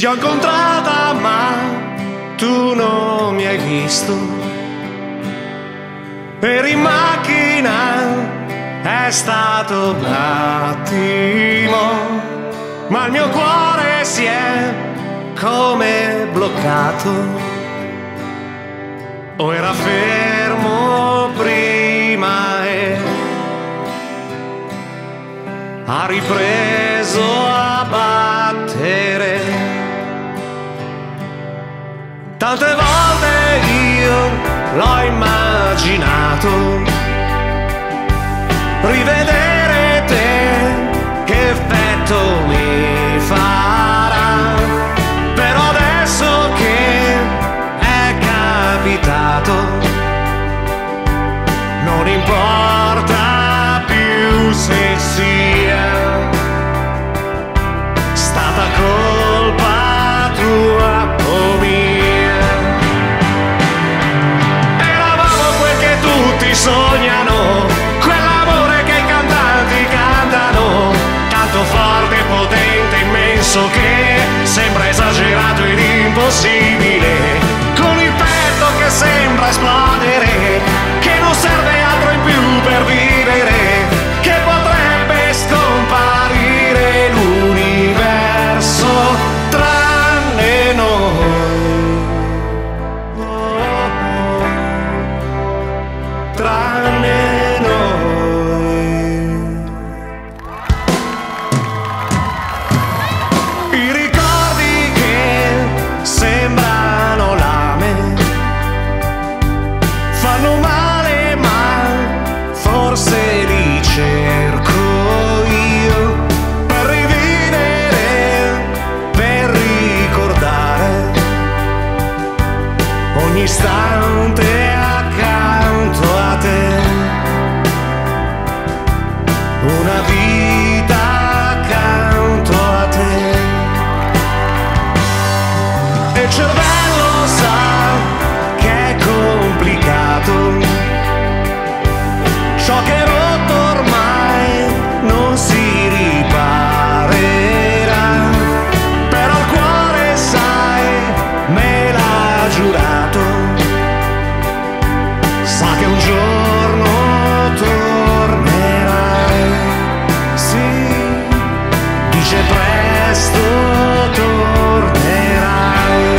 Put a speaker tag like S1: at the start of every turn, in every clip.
S1: Ti ho incontrata ma tu non mi hai visto. Eri in macchina, è stato un attimo, ma il mio cuore si è come bloccato. O era fermo prima e ha ripreso a battere. Tante volte io l'ho immaginato, rivedere te, che effetto mi farà. Però adesso che è capitato, non importa più se sia stata colpa tua o mia. Sognano quell'amore che i cantanti cantano, tanto forte, potente, immenso che sembra esagerato ed impossibile, con il petto che sembra esplodere, che non serve altro in più per vivere, che potrebbe scomparire l'universo tranne noi. Tranne noi. I ricordi che sembrano lame fanno male, ma forse li cerco io per rivivere, per ricordare ogni istante accanto a te, una vita accanto a te. E il cervello sa che è complicato, ciò che è rotto ormai non si riparerà, però il cuore, sai, me l'ha giurato, sa che un giorno tornerai, sì, dice presto tornerai,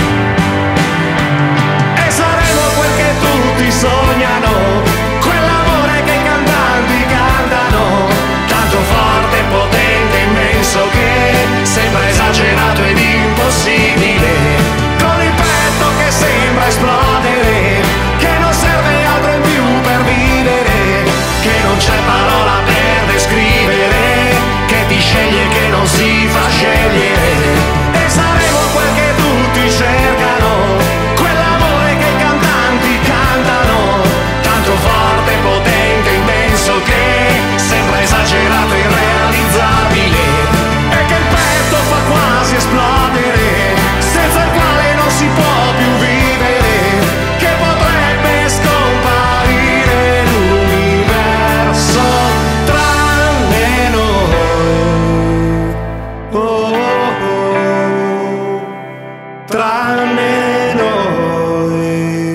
S1: e saremo quel che tutti sognano, quell'amore che i cantanti cantano, tanto forte, potente, immenso che sembra esagerato ed impossibile, con il petto che sembra esplodere, che non serve altro in più per vivere, che non c'è parola per descrivere, che ti sceglie, che non si fa scegliere. E saremo quel che tutti cercano, quell'amore che i cantanti cantano, tanto forte, potente, immenso che sembra esagerato e irrealizzabile, e che il petto fa quasi esplodere, senza il quale non si può più vivere, che potrebbe scomparire l'universo tranne noi. Oh, oh, oh, tranne noi.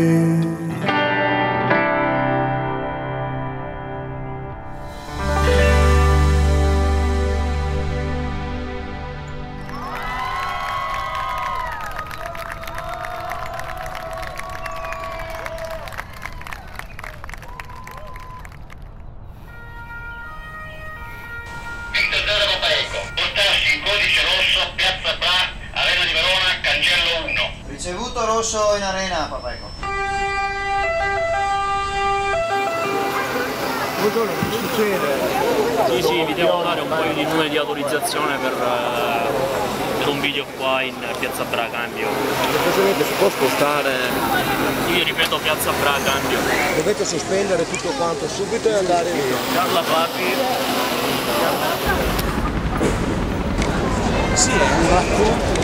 S2: Victor Zero Papaeco, portarsi codice rosso, Piazza Bra, Arena di Verona, cancello 1.
S3: Ricevuto rosso in arena, Papaeco.
S1: Buongiorno, che succede?
S4: Sì, vi devo dare un paio di numeri di autorizzazione per un video qua in Piazza Bra, cambio.
S1: Semplicemente si può spostare,
S4: Io ripeto Piazza Bra, cambio.
S1: dovete sospendere tutto quanto subito e andare via.
S4: Carla Papi.
S1: Sì, è un racconto.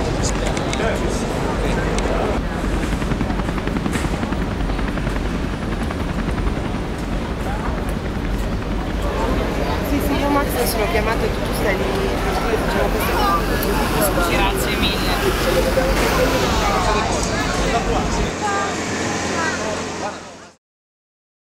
S5: Sì, io Max sono chiamato e tu stai lì, facciamo questo. Grazie. 1000.